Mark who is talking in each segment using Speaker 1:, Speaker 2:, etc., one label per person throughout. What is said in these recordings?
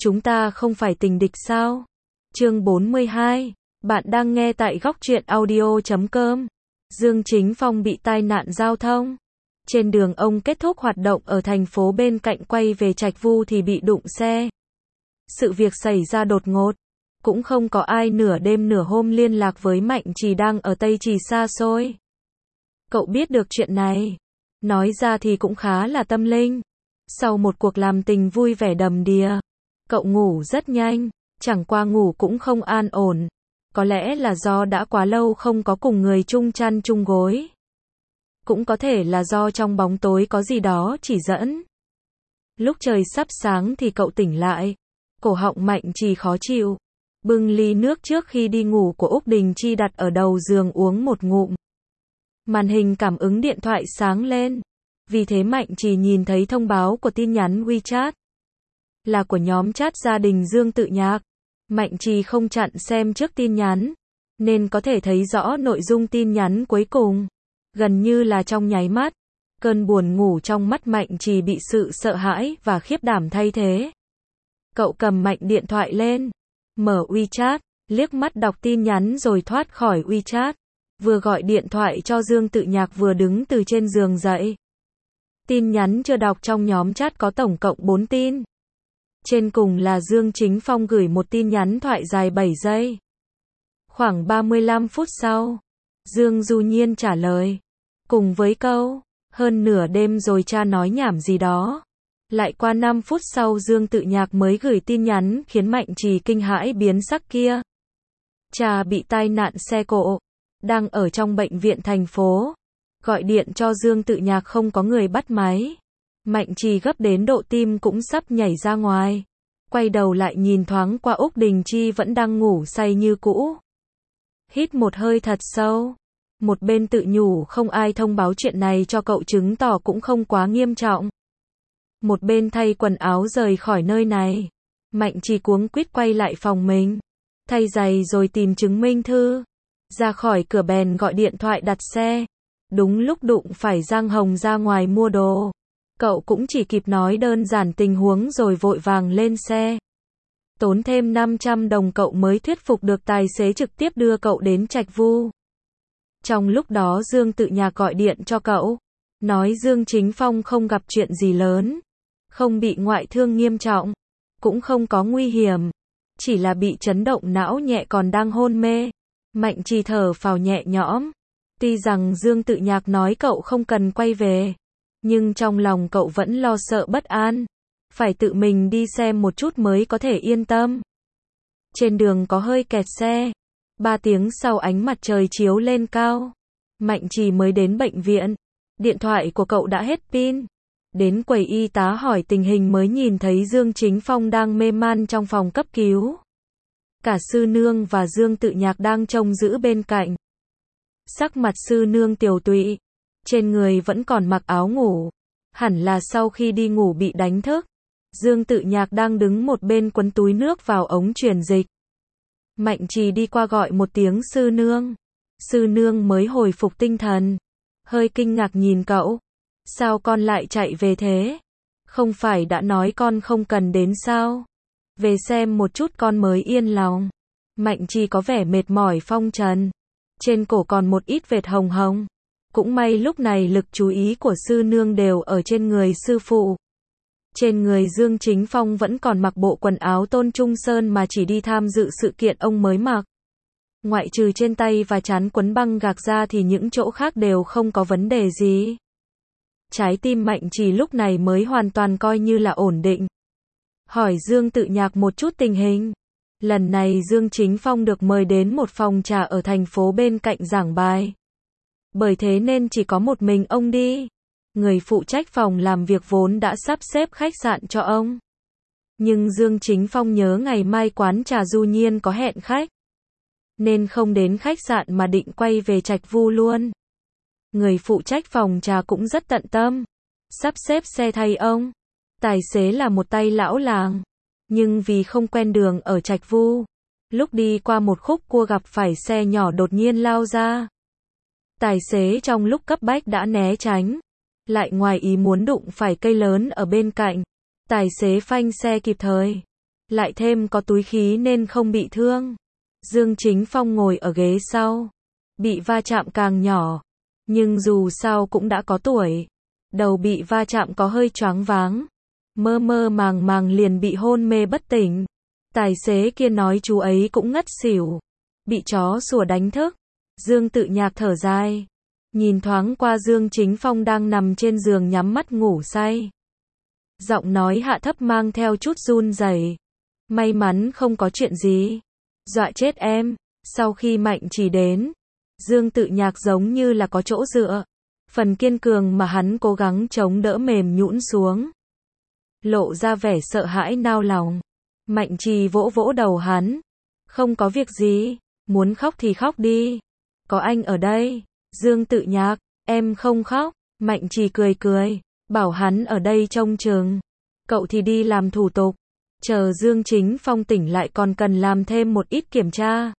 Speaker 1: Chúng ta không phải tình địch sao? Chương 42. Bạn đang nghe tại góc truyện audio.com. Dương Chính Phong bị tai nạn giao thông. Trên đường ông kết thúc hoạt động ở thành phố bên cạnh quay về Trạch Vu thì bị đụng xe. Sự việc xảy ra đột ngột. Cũng không có ai nửa đêm nửa hôm liên lạc với Mạnh Trì đang ở Tây Trì xa xôi. Cậu biết được chuyện này. Nói ra thì cũng khá là tâm linh. Sau một cuộc làm tình vui vẻ đầm đìa, cậu ngủ rất nhanh, chẳng qua ngủ cũng không an ổn. Có lẽ là do đã quá lâu không có cùng người chung chăn chung gối. Cũng có thể là do trong bóng tối có gì đó chỉ dẫn. Lúc trời sắp sáng thì cậu tỉnh lại. Cổ họng Mạnh Trì khó chịu. Bưng ly nước trước khi đi ngủ của Úc Đình Chi đặt ở đầu giường uống một ngụm. Màn hình cảm ứng điện thoại sáng lên. Vì thế Mạnh Trì nhìn thấy thông báo của tin nhắn WeChat. Là của nhóm chat gia đình Dương Tự Nhạc. Mạnh Trì không chặn xem trước tin nhắn, nên có thể thấy rõ nội dung tin nhắn cuối cùng. Gần như là trong nháy mắt, cơn buồn ngủ trong mắt Mạnh Trì bị sự sợ hãi và khiếp đảm thay thế. Cậu cầm mạnh điện thoại lên, mở WeChat, liếc mắt đọc tin nhắn rồi thoát khỏi WeChat. Vừa gọi điện thoại cho Dương Tự Nhạc vừa đứng từ trên giường dậy. Tin nhắn chưa đọc trong nhóm chat có tổng cộng 4 tin. Trên cùng là Dương Chính Phong gửi một tin nhắn thoại dài 7 giây. Khoảng 35 phút sau, Dương Du Nhiên trả lời. Cùng với câu, hơn nửa đêm rồi cha nói nhảm gì đó. Lại qua 5 phút sau Dương Tự Nhạc mới gửi tin nhắn khiến Mạnh Trì kinh hãi biến sắc kia. Cha bị tai nạn xe cộ, đang ở trong bệnh viện thành phố. Gọi điện cho Dương Tự Nhạc không có người bắt máy. Mạnh Trì gấp đến độ tim cũng sắp nhảy ra ngoài. Quay đầu lại nhìn thoáng qua Úc Đình Chi vẫn đang ngủ say như cũ. Hít một hơi thật sâu. Một bên tự nhủ không ai thông báo chuyện này cho cậu chứng tỏ cũng không quá nghiêm trọng. Một bên thay quần áo rời khỏi nơi này. Mạnh Trì cuống quýt quay lại phòng mình. Thay giày rồi tìm chứng minh thư. Ra khỏi cửa bèn gọi điện thoại đặt xe. Đúng lúc đụng phải Giang Hồng ra ngoài mua đồ. Cậu cũng chỉ kịp nói đơn giản tình huống rồi vội vàng lên xe. Tốn thêm 500 đồng cậu mới thuyết phục được tài xế trực tiếp đưa cậu đến Trạch Vu. Trong lúc đó Dương Tự Nhạc gọi điện cho cậu. Nói Dương Chính Phong không gặp chuyện gì lớn. Không bị ngoại thương nghiêm trọng. Cũng không có nguy hiểm. Chỉ là bị chấn động não nhẹ còn đang hôn mê. Mạnh Trì thở phào nhẹ nhõm. Tuy rằng Dương Tự Nhạc nói cậu không cần quay về. Nhưng trong lòng cậu vẫn lo sợ bất an. Phải tự mình đi xem một chút mới có thể yên tâm. Trên đường có hơi kẹt xe. 3 tiếng sau ánh mặt trời chiếu lên cao. Mạnh Trì mới đến bệnh viện. Điện thoại của cậu đã hết pin. Đến quầy y tá hỏi tình hình mới nhìn thấy Dương Chính Phong đang mê man trong phòng cấp cứu. Cả Sư Nương và Dương Tự Nhạc đang trông giữ bên cạnh. Sắc mặt Sư Nương tiều tụy. Trên người vẫn còn mặc áo ngủ. Hẳn là sau khi đi ngủ bị đánh thức. Dương Tự Nhạc đang đứng một bên quấn túi nước vào ống truyền dịch. Mạnh Trì đi qua gọi một tiếng Sư Nương. Sư Nương mới hồi phục tinh thần. Hơi kinh ngạc nhìn cậu. Sao con lại chạy về thế? Không phải đã nói con không cần đến sao? Về xem một chút con mới yên lòng. Mạnh Trì có vẻ mệt mỏi phong trần. Trên cổ còn một ít vệt hồng hồng. Cũng may lúc này lực chú ý của Sư Nương đều ở trên người sư phụ. Trên người Dương Chính Phong vẫn còn mặc bộ quần áo Tôn Trung Sơn mà chỉ đi tham dự sự kiện ông mới mặc. Ngoại trừ trên tay và trán quấn băng gạc ra thì những chỗ khác đều không có vấn đề gì. Trái tim Mạnh Trì lúc này mới hoàn toàn coi như là ổn định. Hỏi Dương Tự Nhạc một chút tình hình. Lần này Dương Chính Phong được mời đến một phòng trà ở thành phố bên cạnh giảng bài. Bởi thế nên chỉ có một mình ông đi. Người phụ trách phòng làm việc vốn đã sắp xếp khách sạn cho ông. Nhưng Dương Chính Phong nhớ ngày mai quán trà Du Nhiên có hẹn khách. Nên không đến khách sạn mà định quay về Trạch Vu luôn. Người phụ trách phòng trà cũng rất tận tâm. Sắp xếp xe thay ông. Tài xế là một tay lão làng. Nhưng vì không quen đường ở Trạch Vu. Lúc đi qua một khúc cua gặp phải xe nhỏ đột nhiên lao ra. Tài xế trong lúc cấp bách đã né tránh. Lại ngoài ý muốn đụng phải cây lớn ở bên cạnh. Tài xế phanh xe kịp thời. lại thêm có túi khí nên không bị thương. Dương Chính Phong ngồi ở ghế sau, bị va chạm càng nhỏ, nhưng dù sao cũng đã có tuổi. Đầu bị va chạm có hơi choáng váng, mơ mơ màng màng liền bị hôn mê bất tỉnh. Tài xế kia nói chú ấy cũng ngất xỉu, bị chó sủa đánh thức. Dương Tự Nhạc thở dài, nhìn thoáng qua Dương Chính Phong đang nằm trên giường nhắm mắt ngủ say. Giọng nói hạ thấp mang theo chút run rẩy. May mắn không có chuyện gì. Dọa chết em. Sau khi Mạnh Trì đến, Dương Tự Nhạc giống như là có chỗ dựa. Phần kiên cường mà hắn cố gắng chống đỡ mềm nhũn xuống, lộ ra vẻ sợ hãi nao lòng. Mạnh Trì vỗ vỗ đầu hắn. Không có việc gì, muốn khóc thì khóc đi. Có anh ở đây. Dương Tự Nhạc, em không khóc. Mạnh Trì cười cười, bảo hắn ở đây trông chừng. Cậu thì đi làm thủ tục. Chờ Dương Chính Phong tỉnh lại còn cần làm thêm một ít kiểm tra.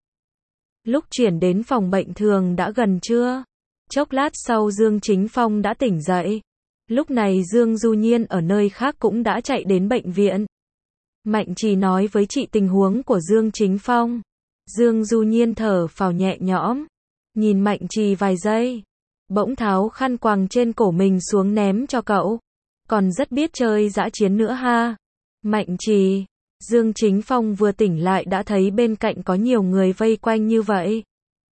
Speaker 1: Lúc chuyển đến phòng bệnh thường đã gần trưa. Chốc lát sau Dương Chính Phong đã tỉnh dậy. Lúc này Dương Du Nhiên ở nơi khác cũng đã chạy đến bệnh viện. Mạnh Trì nói với chị tình huống của Dương Chính Phong. Dương Du Nhiên thở phào nhẹ nhõm, nhìn Mạnh Trì vài giây, bỗng tháo khăn quàng trên cổ mình xuống ném cho cậu. Còn rất biết chơi dã chiến nữa ha. Mạnh Trì. Dương Chính Phong vừa tỉnh lại đã thấy bên cạnh có nhiều người vây quanh như vậy.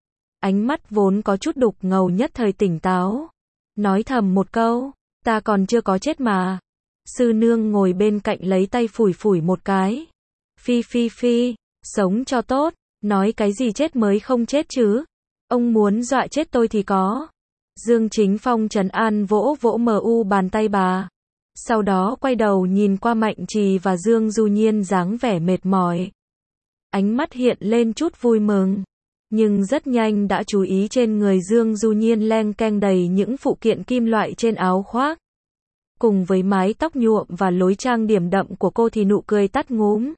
Speaker 1: Ánh mắt vốn có chút đục ngầu nhất thời tỉnh táo, nói thầm một câu, ta còn chưa có chết mà. Sư nương ngồi bên cạnh lấy tay phủi phủi một cái. Phi phi phi, sống cho tốt, nói cái gì chết mới không chết chứ. Ông muốn dọa chết tôi thì có. Dương Chính Phong trấn an vỗ vỗ mu bàn tay bà. Sau đó quay đầu nhìn qua Mạnh Trì và Dương Du Nhiên dáng vẻ mệt mỏi. Ánh mắt hiện lên chút vui mừng, nhưng rất nhanh đã chú ý trên người Dương Du Nhiên leng keng đầy những phụ kiện kim loại trên áo khoác. Cùng với mái tóc nhuộm và lối trang điểm đậm của cô thì nụ cười tắt ngúm.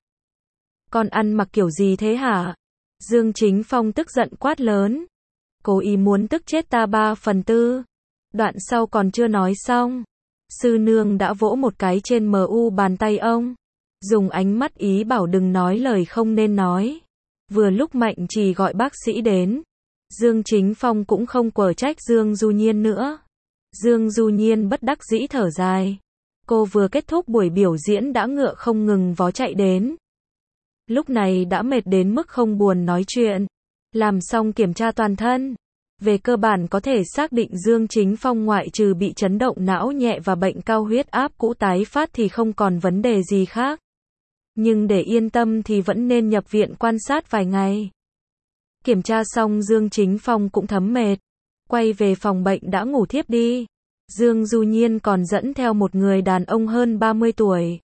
Speaker 1: Con ăn mặc kiểu gì thế hả? Dương Chính Phong tức giận quát lớn. Cố ý muốn tức chết ta 3/4. Đoạn sau còn chưa nói xong, sư nương đã vỗ một cái trên mu bàn tay ông, dùng ánh mắt ý bảo đừng nói lời không nên nói. Vừa lúc Mạnh Trì gọi bác sĩ đến, Dương Chính Phong cũng không quở trách Dương Du Nhiên nữa. Dương Du Nhiên bất đắc dĩ thở dài. Cô vừa kết thúc buổi biểu diễn đã ngựa không ngừng vó chạy đến. Lúc này đã mệt đến mức không buồn nói chuyện. Làm xong kiểm tra toàn thân, về cơ bản có thể xác định Dương Chính Phong ngoại trừ bị chấn động não nhẹ và bệnh cao huyết áp cũ tái phát thì không còn vấn đề gì khác. Nhưng để yên tâm thì vẫn nên nhập viện quan sát vài ngày. Kiểm tra xong Dương Chính Phong cũng thấm mệt, quay về phòng bệnh đã ngủ thiếp đi. Dương Du Nhiên còn dẫn theo một người đàn ông hơn 30 tuổi.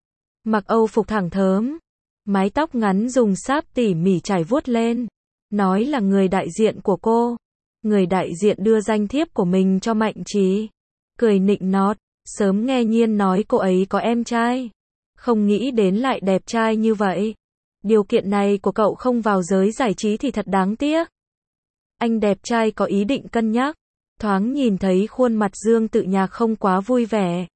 Speaker 1: Mặc Âu phục thẳng thớm, mái tóc ngắn dùng sáp tỉ mỉ trải vuốt lên, nói là người đại diện của cô. Người đại diện đưa danh thiếp của mình cho Mạnh Trì, cười nịnh nọt, sớm nghe Nhiên nói cô ấy có em trai, không nghĩ đến lại đẹp trai như vậy. Điều kiện này của cậu không vào giới giải trí thì thật đáng tiếc. Anh đẹp trai có ý định cân nhắc. Thoáng nhìn thấy khuôn mặt Dương Tự Nhạc không quá vui vẻ.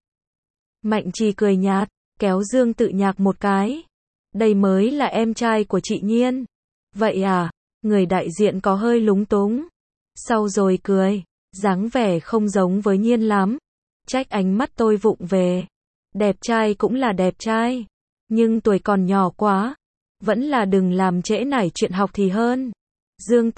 Speaker 1: Mạnh Trì cười nhạt, kéo Dương Tự Nhạc một cái. Đây mới là em trai của chị Nhiên. Vậy à? Người đại diện có hơi lúng túng. Sau rồi cười, dáng vẻ không giống với Nhiên lắm. Trách ánh mắt tôi vụng về. Đẹp trai cũng là đẹp trai, nhưng tuổi còn nhỏ quá. Vẫn là đừng làm trễ nải chuyện học thì hơn. Dương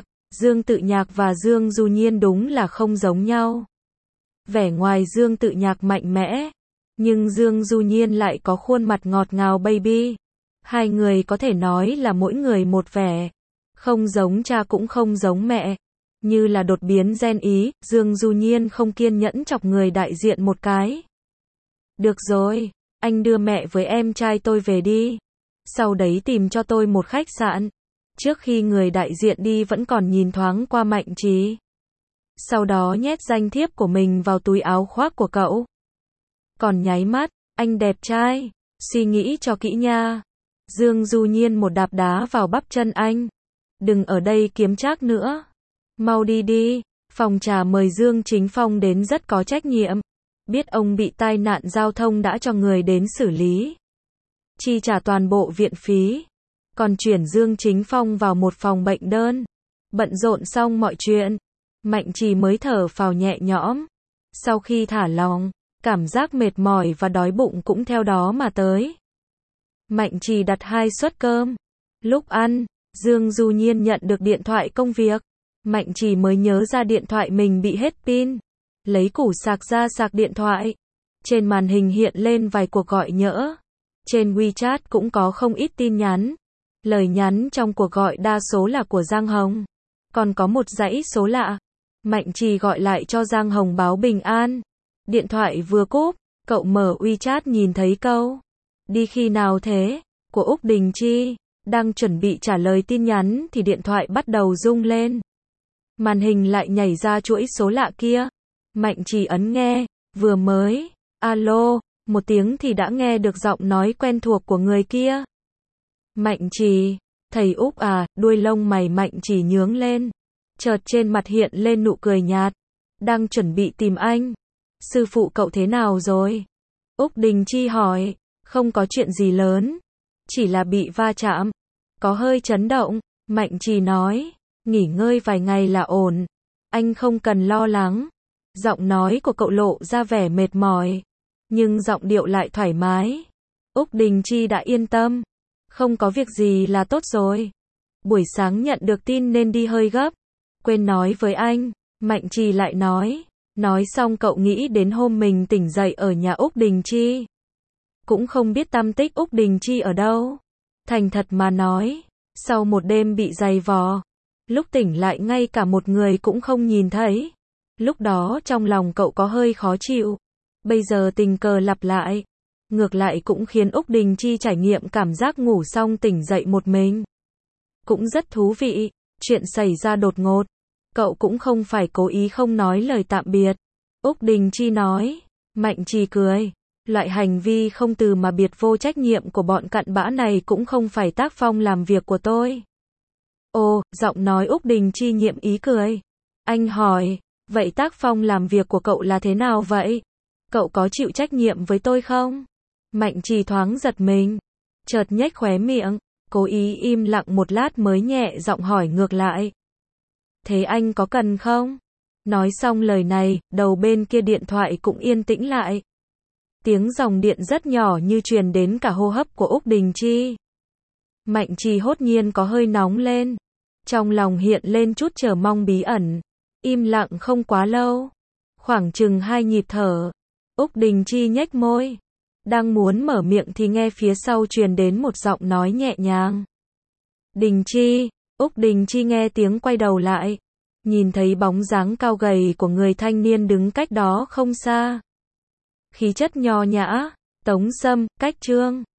Speaker 1: Tự Nhạc và Dương Du Nhiên đúng là không giống nhau. Vẻ ngoài Dương Tự Nhạc mạnh mẽ, nhưng Dương Du Nhiên lại có khuôn mặt ngọt ngào baby. Hai người có thể nói là mỗi người một vẻ, không giống cha cũng không giống mẹ, như là đột biến gen ý. Dương Du Nhiên không kiên nhẫn chọc người đại diện một cái. Được rồi, anh đưa mẹ với em trai tôi về đi, sau đấy tìm cho tôi một khách sạn. Trước khi người đại diện đi vẫn còn nhìn thoáng qua Mạnh Trì, sau đó nhét danh thiếp của mình vào túi áo khoác của cậu. Còn nháy mắt, anh đẹp trai, suy nghĩ cho kỹ nha. Dương Du Nhiên một đạp đá vào bắp chân anh. Đừng ở đây kiếm trác nữa, mau đi đi. Phòng trà mời Dương Chính Phong đến rất có trách nhiệm. Biết ông bị tai nạn giao thông đã cho người đến xử lý. chi trả toàn bộ viện phí, còn chuyển Dương Chính Phong vào một phòng bệnh đơn. Bận rộn xong mọi chuyện, Mạnh Trì mới thở phào nhẹ nhõm. Sau khi thả lỏng, cảm giác mệt mỏi và đói bụng cũng theo đó mà tới. Mạnh Trì đặt 2 suất cơm. Lúc ăn, Dương Du Nhiên nhận được điện thoại công việc. Mạnh Trì mới nhớ ra điện thoại mình bị hết pin. Lấy củ sạc ra sạc điện thoại. Trên màn hình hiện lên vài cuộc gọi nhỡ. Trên WeChat cũng có không ít tin nhắn. Lời nhắn trong cuộc gọi đa số là của Giang Hồng. Còn có một dãy số lạ. Mạnh Trì gọi lại cho Giang Hồng báo bình an. Điện thoại vừa cúp, cậu mở WeChat nhìn thấy câu "Đi khi nào thế?" của Úc Đình Chi. Đang chuẩn bị trả lời tin nhắn thì điện thoại bắt đầu rung lên. Màn hình lại nhảy ra chuỗi số lạ kia. Mạnh Trì ấn nghe, vừa mới alo một tiếng thì đã nghe được giọng nói quen thuộc của người kia. Mạnh Trì, thầy Úc à? Đuôi lông mày Mạnh Trì nhướng lên. Chợt trên mặt hiện lên nụ cười nhạt. Đang chuẩn bị tìm anh. Sư phụ cậu thế nào rồi? Úc Đình Chi hỏi. Không có chuyện gì lớn. Chỉ là bị va chạm. Có hơi chấn động. Mạnh Trì nói. Nghỉ ngơi vài ngày là ổn. Anh không cần lo lắng. Giọng nói của cậu lộ ra vẻ mệt mỏi. Nhưng giọng điệu lại thoải mái. Úc Đình Chi đã yên tâm. Không có việc gì là tốt rồi. Buổi sáng nhận được tin nên đi hơi gấp. Quên nói với anh. Mạnh Trì lại nói. Nói xong cậu nghĩ đến hôm mình tỉnh dậy ở nhà Úc Đình Chi. Cũng không biết tăm tích Úc Đình Chi ở đâu. Thành thật mà nói. Sau một đêm bị giày vò. Lúc tỉnh lại ngay cả một người cũng không nhìn thấy. Lúc đó trong lòng cậu có hơi khó chịu. Bây giờ tình cờ lặp lại. Ngược lại cũng khiến Úc Đình Chi trải nghiệm cảm giác ngủ xong tỉnh dậy một mình. Cũng rất thú vị. Chuyện xảy ra đột ngột. Cậu cũng không phải cố ý không nói lời tạm biệt. Úc Đình Chi nói. Mạnh Trì cười. Loại hành vi không từ mà biệt vô trách nhiệm của bọn cặn bã này cũng không phải tác phong làm việc của tôi. Ồ, giọng nói Úc Đình Chi nhiệm ý cười. Anh hỏi. Vậy tác phong làm việc của cậu là thế nào vậy? Cậu có chịu trách nhiệm với tôi không? Mạnh Trì thoáng giật mình. Chợt nhếch khóe miệng. Cố ý im lặng một lát mới nhẹ giọng hỏi ngược lại. Thế anh có cần không? Nói xong lời này, đầu bên kia điện thoại cũng yên tĩnh lại. Tiếng dòng điện rất nhỏ như truyền đến cả hô hấp của Úc Đình Chi. Mạnh Trì hốt nhiên có hơi nóng lên. Trong lòng hiện lên chút chờ mong bí ẩn. Im lặng không quá lâu. Khoảng chừng 2 nhịp thở. Úc Đình Chi nhếch môi. Đang muốn mở miệng thì nghe phía sau truyền đến một giọng nói nhẹ nhàng. Đình Chi. Úc Đình Chi nghe tiếng quay đầu lại. Nhìn thấy bóng dáng cao gầy của người thanh niên đứng cách đó không xa. Khí chất nho nhã. Tống Sâm, cách Trương.